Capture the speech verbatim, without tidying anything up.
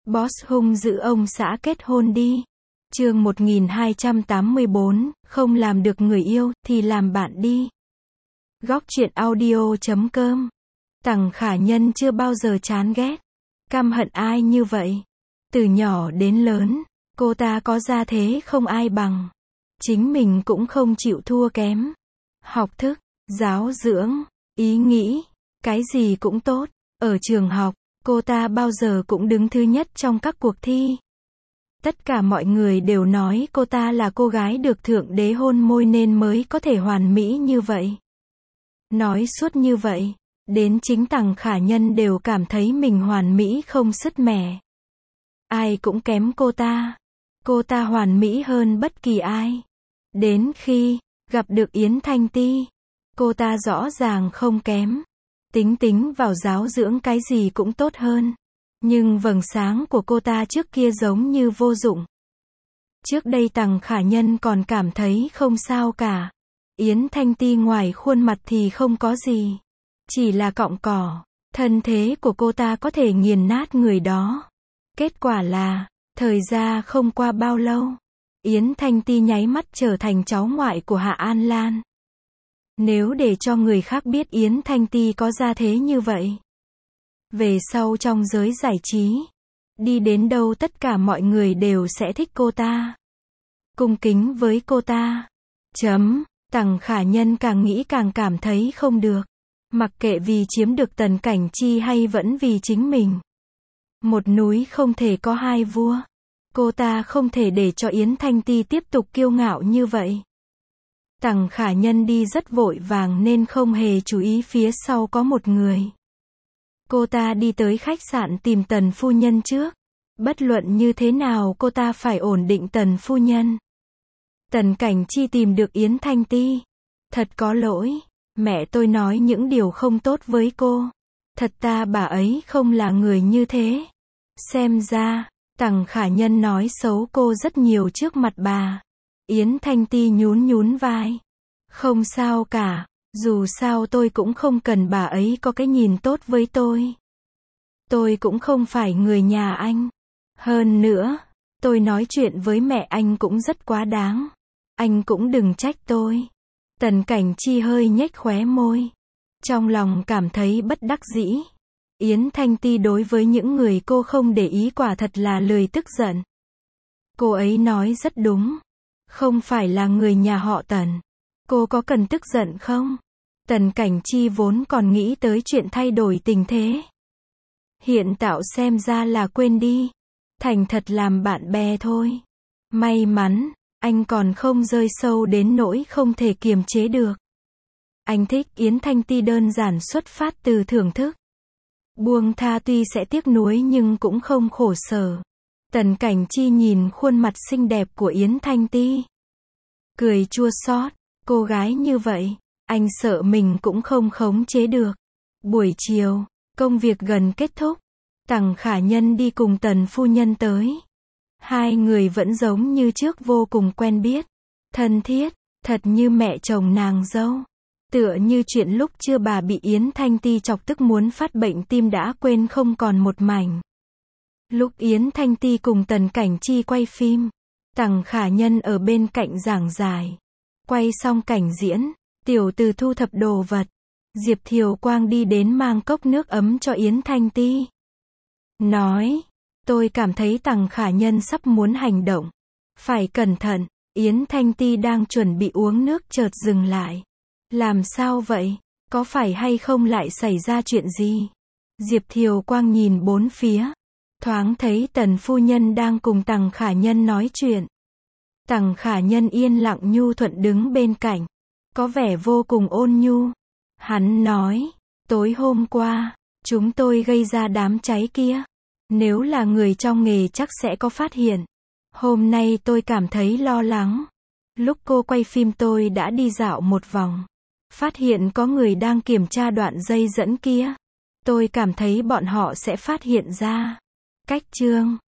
Boss hung dữ ông xã kết hôn đi. Chương một nghìn hai trăm tám mươi bốn, không làm được người yêu, thì làm bạn đi. Góc truyện audio chấm com. Tằng Khả Nhân chưa bao giờ chán ghét, căm hận ai như vậy. Từ nhỏ đến lớn, cô ta có gia thế không ai bằng. Chính mình cũng không chịu thua kém. Học thức, giáo dưỡng, ý nghĩ, cái gì cũng tốt. Ở trường học, cô ta bao giờ cũng đứng thứ nhất trong các cuộc thi. Tất cả mọi người đều nói cô ta là cô gái được Thượng Đế hôn môi nên mới có thể hoàn mỹ như vậy. Nói suốt như vậy, đến chính Tằng Khả Nhân đều cảm thấy mình hoàn mỹ không sứt mẻ. Ai cũng kém cô ta. Cô ta hoàn mỹ hơn bất kỳ ai. Đến khi gặp được Yến Thanh Ti, cô ta rõ ràng không kém. Tính tính vào giáo dưỡng cái gì cũng tốt hơn. Nhưng vầng sáng của cô ta trước kia giống như vô dụng. Trước đây Tằng Khả Nhân còn cảm thấy không sao cả. Yến Thanh Ti ngoài khuôn mặt thì không có gì. Chỉ là cọng cỏ. Thân thế của cô ta có thể nghiền nát người đó. Kết quả là, thời gian không qua bao lâu, Yến Thanh Ti nháy mắt trở thành cháu ngoại của Hạ An Lan. Nếu để cho người khác biết Yến Thanh Ti có gia thế như vậy, về sau trong giới giải trí, đi đến đâu tất cả mọi người đều sẽ thích cô ta, cung kính với cô ta. Chấm. Tằng Khả Nhân càng nghĩ càng cảm thấy không được. Mặc kệ vì chiếm được Tần Cảnh Chi hay vẫn vì chính mình. Một núi không thể có hai vua. Cô ta không thể để cho Yến Thanh Ti tiếp tục kiêu ngạo như vậy. Tằng Khả Nhân đi rất vội vàng nên không hề chú ý phía sau có một người. Cô ta đi tới khách sạn tìm Tần phu nhân trước. Bất luận như thế nào cô ta phải ổn định Tần phu nhân. Tần Cảnh Chi tìm được Yến Thanh Ti. Thật có lỗi, mẹ tôi nói những điều không tốt với cô. Thật ta bà ấy không là người như thế. Xem ra, Tằng Khả Nhân nói xấu cô rất nhiều trước mặt bà. Yến Thanh Ti nhún nhún vai. Không sao cả, dù sao tôi cũng không cần bà ấy có cái nhìn tốt với tôi. Tôi cũng không phải người nhà anh. Hơn nữa, tôi nói chuyện với mẹ anh cũng rất quá đáng. Anh cũng đừng trách tôi. Tần Cảnh Chi hơi nhếch khóe môi. Trong lòng cảm thấy bất đắc dĩ. Yến Thanh Ti đối với những người cô không để ý quả thật là lười tức giận. Cô ấy nói rất đúng. Không phải là người nhà họ Tần. Cô có cần tức giận không? Tần Cảnh Chi vốn còn nghĩ tới chuyện thay đổi tình thế. Hiện tạo xem ra là quên đi. Thành thật làm bạn bè thôi. May mắn, anh còn không rơi sâu đến nỗi không thể kiềm chế được. Anh thích Yến Thanh Ti đơn giản xuất phát từ thưởng thức. Buông tha tuy sẽ tiếc nuối nhưng cũng không khổ sở. Tần Cảnh Chi nhìn khuôn mặt xinh đẹp của Yến Thanh Ti. Cười chua xót, cô gái như vậy, anh sợ mình cũng không khống chế được. Buổi chiều, công việc gần kết thúc. Tằng Khả Nhân đi cùng Tần phu nhân tới. Hai người vẫn giống như trước vô cùng quen biết. Thân thiết, thật như mẹ chồng nàng dâu. Tựa như chuyện lúc chưa bà bị Yến Thanh Ti chọc tức muốn phát bệnh tim đã quên không còn một mảnh. Lúc Yến Thanh Ti cùng Tần Cảnh Chi quay phim, Tằng Khả Nhân ở bên cạnh giảng giải. Quay xong cảnh diễn, tiểu từ thu thập đồ vật. Diệp Thiều Quang đi đến mang cốc nước ấm cho Yến Thanh Ti. Nói, tôi cảm thấy Tằng Khả Nhân sắp muốn hành động. Phải cẩn thận. Yến Thanh Ti đang chuẩn bị uống nước chợt dừng lại. Làm sao vậy? Có phải hay không lại xảy ra chuyện gì? Diệp Thiều Quang nhìn bốn phía. Thoáng thấy Tần phu nhân đang cùng Tằng Khả Nhân nói chuyện. Tằng Khả Nhân yên lặng nhu thuận đứng bên cạnh. Có vẻ vô cùng ôn nhu. Hắn nói, tối hôm qua, chúng tôi gây ra đám cháy kia. Nếu là người trong nghề chắc sẽ có phát hiện. Hôm nay tôi cảm thấy lo lắng. Lúc cô quay phim tôi đã đi dạo một vòng. Phát hiện có người đang kiểm tra đoạn dây dẫn kia. Tôi cảm thấy bọn họ sẽ phát hiện ra. Cách chương